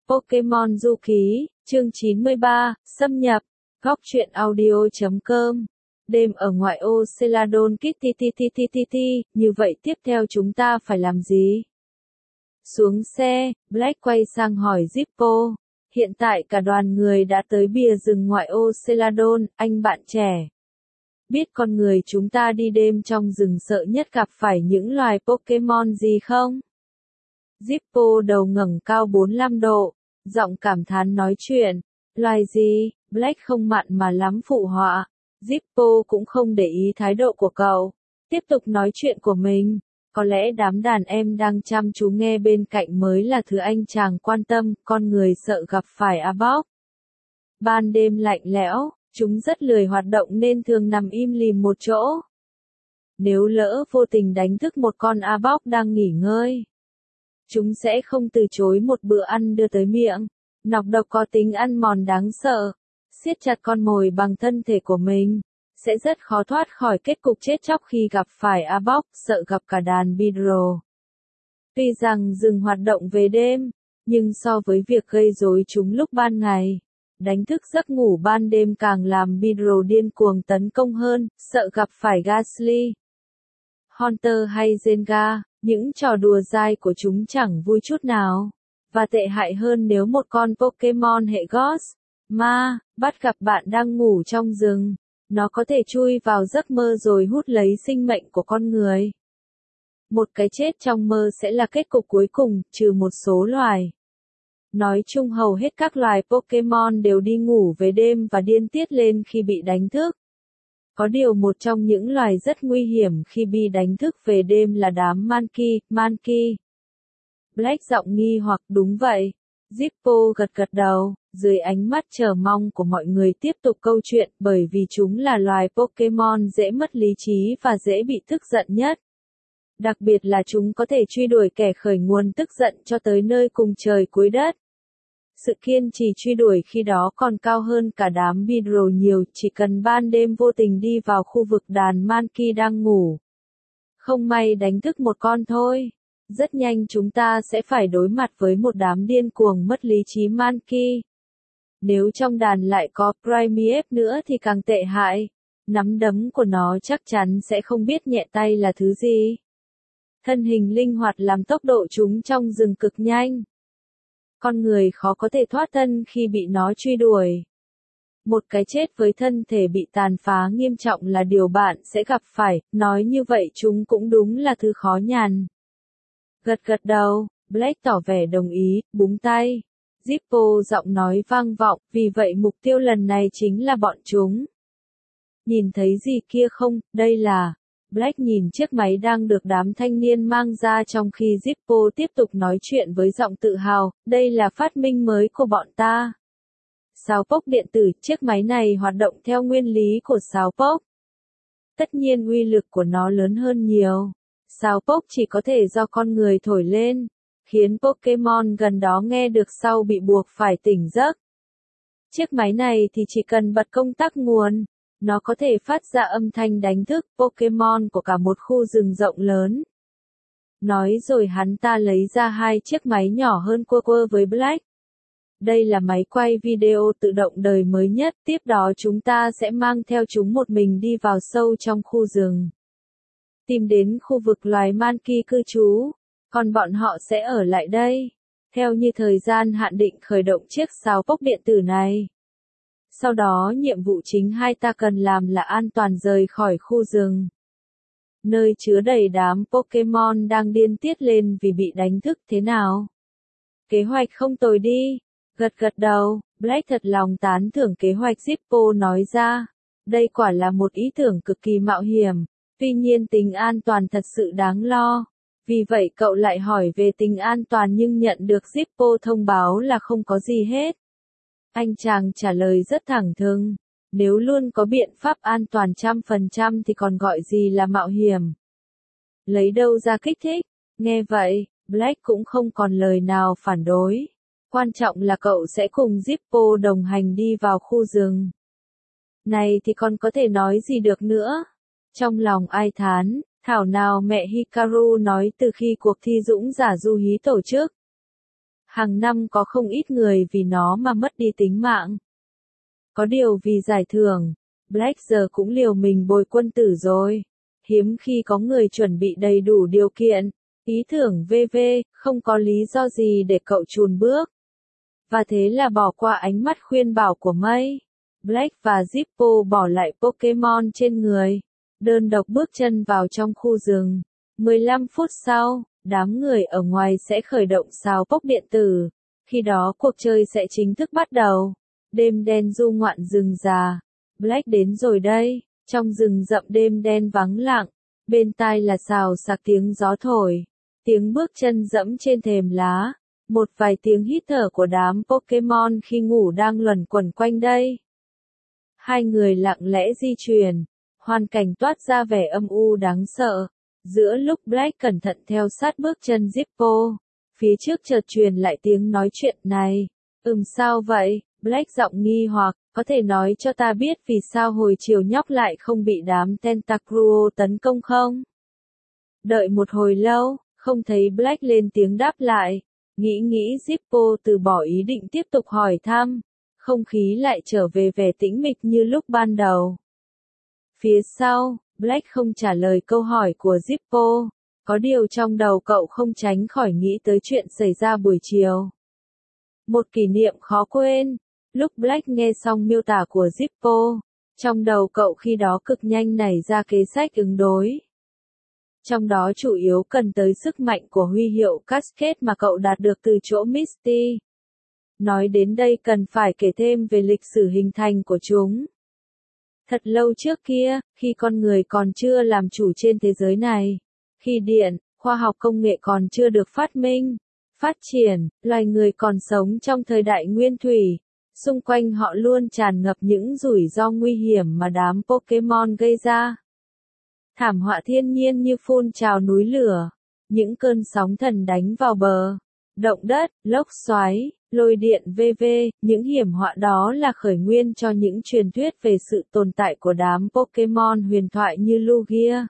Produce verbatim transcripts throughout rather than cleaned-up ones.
Pokemon Du Ký, chương chín mươi ba, xâm nhập, góc truyện audio chấm com. Đêm ở ngoại ô Celadon Kitty ti ti ti ti ti, như vậy tiếp theo chúng ta phải làm gì? Xuống xe, Black quay sang hỏi Zippo. Hiện tại cả đoàn người đã tới bìa rừng ngoại ô Celadon, anh bạn trẻ. Biết con người chúng ta đi đêm trong rừng sợ nhất gặp phải những loài Pokemon gì không? Zippo đầu ngẩng cao bốn mươi lăm độ, giọng cảm thán nói chuyện. Loài gì? Black không mặn mà lắm phụ họa. Zippo cũng không để ý thái độ của cậu. Tiếp tục nói chuyện của mình. Có lẽ đám đàn em đang chăm chú nghe bên cạnh mới là thứ anh chàng quan tâm, con người sợ gặp phải Arbok. Ban đêm lạnh lẽo, chúng rất lười hoạt động nên thường nằm im lìm một chỗ. Nếu lỡ vô tình đánh thức một con Arbok đang nghỉ ngơi, chúng sẽ không từ chối một bữa ăn đưa tới miệng. Nọc độc có tính ăn mòn đáng sợ. Siết chặt con mồi bằng thân thể của mình, sẽ rất khó thoát khỏi kết cục chết chóc khi gặp phải Arbok, sợ gặp cả đàn Beedrill. Tuy rằng rừng hoạt động về đêm, nhưng so với việc gây rối chúng lúc ban ngày, đánh thức giấc ngủ ban đêm càng làm Beedrill điên cuồng tấn công hơn, sợ gặp phải Ghastly, Haunter hay Zenga, những trò đùa dai của chúng chẳng vui chút nào. Và tệ hại hơn nếu một con Pokemon hệ Ghost, ma, bắt gặp bạn đang ngủ trong rừng, nó có thể chui vào giấc mơ rồi hút lấy sinh mệnh của con người. Một cái chết trong mơ sẽ là kết cục cuối cùng, trừ một số loài. Nói chung hầu hết các loài Pokemon đều đi ngủ về đêm và điên tiết lên khi bị đánh thức. Có điều một trong những loài rất nguy hiểm khi bị đánh thức về đêm là đám Mankey, Mankey. Black giọng nghi hoặc đúng vậy. Zippo gật gật đầu, dưới ánh mắt chờ mong của mọi người tiếp tục câu chuyện bởi vì chúng là loài Pokemon dễ mất lý trí và dễ bị tức giận nhất. Đặc biệt là chúng có thể truy đuổi kẻ khởi nguồn tức giận cho tới nơi cùng trời cuối đất. Sự kiên trì truy đuổi khi đó còn cao hơn cả đám Beedrill nhiều, chỉ cần ban đêm vô tình đi vào khu vực đàn Mankey đang ngủ. Không may đánh thức một con thôi. Rất nhanh chúng ta sẽ phải đối mặt với một đám điên cuồng mất lý trí Mankey. Nếu trong đàn lại có Primeape nữa thì càng tệ hại. Nắm đấm của nó chắc chắn sẽ không biết nhẹ tay là thứ gì. Thân hình linh hoạt làm tốc độ chúng trong rừng cực nhanh. Con người khó có thể thoát thân khi bị nó truy đuổi. Một cái chết với thân thể bị tàn phá nghiêm trọng là điều bạn sẽ gặp phải, nói như vậy chúng cũng đúng là thứ khó nhằn. Gật gật đầu, Black tỏ vẻ đồng ý, búng tay. Zippo giọng nói vang vọng, vì vậy mục tiêu lần này chính là bọn chúng. Nhìn thấy gì kia không, đây là... Black nhìn chiếc máy đang được đám thanh niên mang ra trong khi Zippo tiếp tục nói chuyện với giọng tự hào, đây là phát minh mới của bọn ta. Sáo-pốc điện tử, chiếc máy này hoạt động theo nguyên lý của sáo-pốc. Tất nhiên uy lực của nó lớn hơn nhiều. Sáo-pốc chỉ có thể do con người thổi lên, khiến Pokemon gần đó nghe được sau bị buộc phải tỉnh giấc. Chiếc máy này thì chỉ cần bật công tắc nguồn, nó có thể phát ra âm thanh đánh thức Pokemon của cả một khu rừng rộng lớn. Nói rồi hắn ta lấy ra hai chiếc máy nhỏ hơn quơ quơ với Black. Đây là máy quay video tự động đời mới nhất, tiếp đó chúng ta sẽ mang theo chúng một mình đi vào sâu trong khu rừng. Tìm đến khu vực loài Mankey cư trú, còn bọn họ sẽ ở lại đây, theo như thời gian hạn định khởi động chiếc sáo-pốc điện tử này. Sau đó nhiệm vụ chính hai ta cần làm là an toàn rời khỏi khu rừng. Nơi chứa đầy đám Pokemon đang điên tiết lên vì bị đánh thức thế nào? Kế hoạch không tồi đi. Gật gật đầu, Black thật lòng tán thưởng kế hoạch Zippo nói ra. Đây quả là một ý tưởng cực kỳ mạo hiểm. Tuy nhiên tính an toàn thật sự đáng lo. Vì vậy cậu lại hỏi về tính an toàn nhưng nhận được Zippo thông báo là không có gì hết. Anh chàng trả lời rất thẳng thừng. Nếu luôn có biện pháp an toàn trăm phần trăm thì còn gọi gì là mạo hiểm. Lấy đâu ra kích thích? Nghe vậy, Black cũng không còn lời nào phản đối. Quan trọng là cậu sẽ cùng Zippo đồng hành đi vào khu rừng. Này thì còn có thể nói gì được nữa? Trong lòng ai thán, thảo nào mẹ Hikaru nói từ khi cuộc thi dũng giả du hí tổ chức. Hàng năm có không ít người vì nó mà mất đi tính mạng. Có điều vì giải thưởng, Black giờ cũng liều mình bồi quân tử rồi. Hiếm khi có người chuẩn bị đầy đủ điều kiện, ý tưởng vê vê, không có lý do gì để cậu chùn bước. Và thế là bỏ qua ánh mắt khuyên bảo của May, Black và Zippo bỏ lại Pokemon trên người, đơn độc bước chân vào trong khu rừng. mười lăm phút sau, đám người ở ngoài sẽ khởi động sáo pốc điện tử. Khi đó cuộc chơi sẽ chính thức bắt đầu. Đêm đen du ngoạn rừng già. Black đến rồi đây. Trong rừng rậm đêm đen vắng lặng. Bên tai là xào xạc tiếng gió thổi. Tiếng bước chân dẫm trên thềm lá. Một vài tiếng hít thở của đám Pokemon khi ngủ đang luẩn quẩn quanh đây. Hai người lặng lẽ di chuyển. Hoàn cảnh toát ra vẻ âm u đáng sợ. Giữa lúc Black cẩn thận theo sát bước chân Zippo, phía trước chợt truyền lại tiếng nói chuyện này. Ừm sao vậy? Black giọng nghi hoặc, có thể nói cho ta biết vì sao hồi chiều nhóc lại không bị đám Tentacruel tấn công không? Đợi một hồi lâu, không thấy Black lên tiếng đáp lại. Nghĩ nghĩ Zippo từ bỏ ý định tiếp tục hỏi thăm. Không khí lại trở về vẻ tĩnh mịch như lúc ban đầu. Phía sau, Black không trả lời câu hỏi của Zippo. Có điều trong đầu cậu không tránh khỏi nghĩ tới chuyện xảy ra buổi chiều. Một kỷ niệm khó quên. Lúc Black nghe xong miêu tả của Zippo, trong đầu cậu khi đó cực nhanh nảy ra kế sách ứng đối. Trong đó chủ yếu cần tới sức mạnh của huy hiệu Cascade mà cậu đạt được từ chỗ Misty. Nói đến đây cần phải kể thêm về lịch sử hình thành của chúng. Thật lâu trước kia, khi con người còn chưa làm chủ trên thế giới này, khi điện, khoa học công nghệ còn chưa được phát minh, phát triển, loài người còn sống trong thời đại nguyên thủy, xung quanh họ luôn tràn ngập những rủi ro nguy hiểm mà đám Pokemon gây ra. Thảm họa thiên nhiên như phun trào núi lửa, những cơn sóng thần đánh vào bờ, động đất, lốc xoáy, lôi điện vân vân, những hiểm họa đó là khởi nguyên cho những truyền thuyết về sự tồn tại của đám Pokemon huyền thoại như Lugia,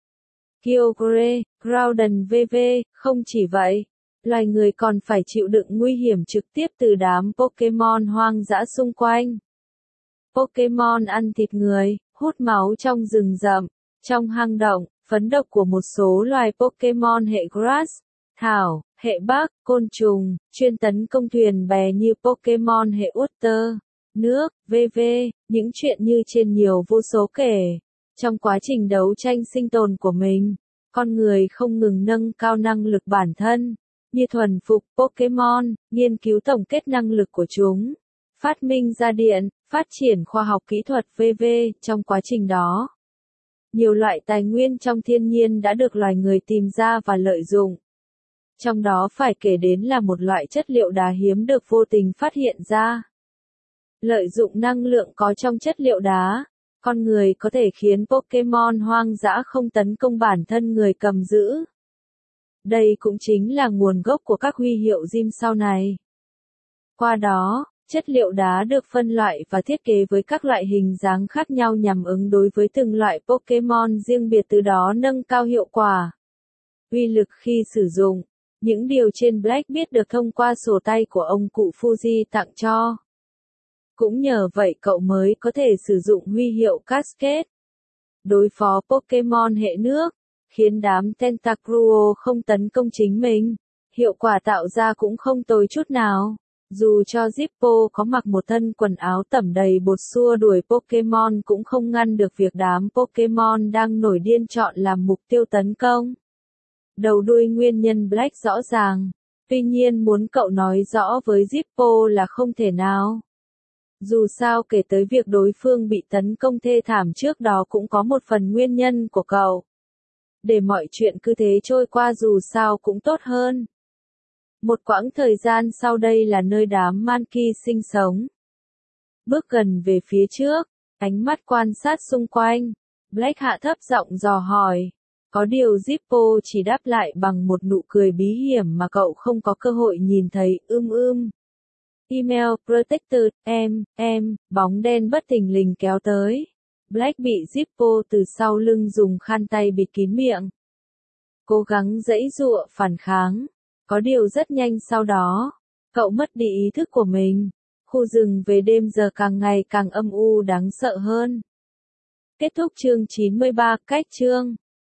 Kyogre, Groudon vân vân. Không chỉ vậy, loài người còn phải chịu đựng nguy hiểm trực tiếp từ đám Pokemon hoang dã xung quanh. Pokemon ăn thịt người, hút máu trong rừng rậm, trong hang động, phấn độc của một số loài Pokemon hệ Grass, Thảo, hệ Bắc, côn trùng, chuyên tấn công thuyền bè như Pokemon hệ Water, nước, vân vân, những chuyện như trên nhiều vô số kể. Trong quá trình đấu tranh sinh tồn của mình, con người không ngừng nâng cao năng lực bản thân, như thuần phục Pokemon, nghiên cứu tổng kết năng lực của chúng, phát minh ra điện, phát triển khoa học kỹ thuật vân vân. Trong quá trình đó, nhiều loại tài nguyên trong thiên nhiên đã được loài người tìm ra và lợi dụng. Trong đó phải kể đến là một loại chất liệu đá hiếm được vô tình phát hiện ra. Lợi dụng năng lượng có trong chất liệu đá, con người có thể khiến Pokemon hoang dã không tấn công bản thân người cầm giữ. Đây cũng chính là nguồn gốc của các huy hiệu gym sau này. Qua đó, chất liệu đá được phân loại và thiết kế với các loại hình dáng khác nhau nhằm ứng đối với từng loại Pokemon riêng biệt, từ đó nâng cao hiệu quả, uy lực khi sử dụng. Những điều trên Black biết được thông qua sổ tay của ông cụ Fuji tặng cho. Cũng nhờ vậy cậu mới có thể sử dụng huy hiệu Cascade, đối phó Pokemon hệ nước, khiến đám Tentacruel không tấn công chính mình. Hiệu quả tạo ra cũng không tồi chút nào. Dù cho Zippo có mặc một thân quần áo tẩm đầy bột xua đuổi Pokemon cũng không ngăn được việc đám Pokemon đang nổi điên chọn làm mục tiêu tấn công. Đầu đuôi nguyên nhân Black rõ ràng, tuy nhiên muốn cậu nói rõ với Zippo là không thể nào. Dù sao kể tới việc đối phương bị tấn công thê thảm trước đó cũng có một phần nguyên nhân của cậu. Để mọi chuyện cứ thế trôi qua dù sao cũng tốt hơn. Một quãng thời gian sau đây là nơi đám Mankey sinh sống. Bước gần về phía trước, ánh mắt quan sát xung quanh, Black hạ thấp giọng dò hỏi. Có điều Zippo chỉ đáp lại bằng một nụ cười bí hiểm mà cậu không có cơ hội nhìn thấy. Ưm ưm. Email Protector, em, em, bóng đen bất thình lình kéo tới. Black bị Zippo từ sau lưng dùng khăn tay bịt kín miệng. Cố gắng giãy giụa phản kháng. Có điều rất nhanh sau đó, Cậu mất đi ý thức của mình. Khu rừng về đêm giờ càng ngày càng âm u đáng sợ hơn. Kết thúc chương chín mươi ba, cách chương.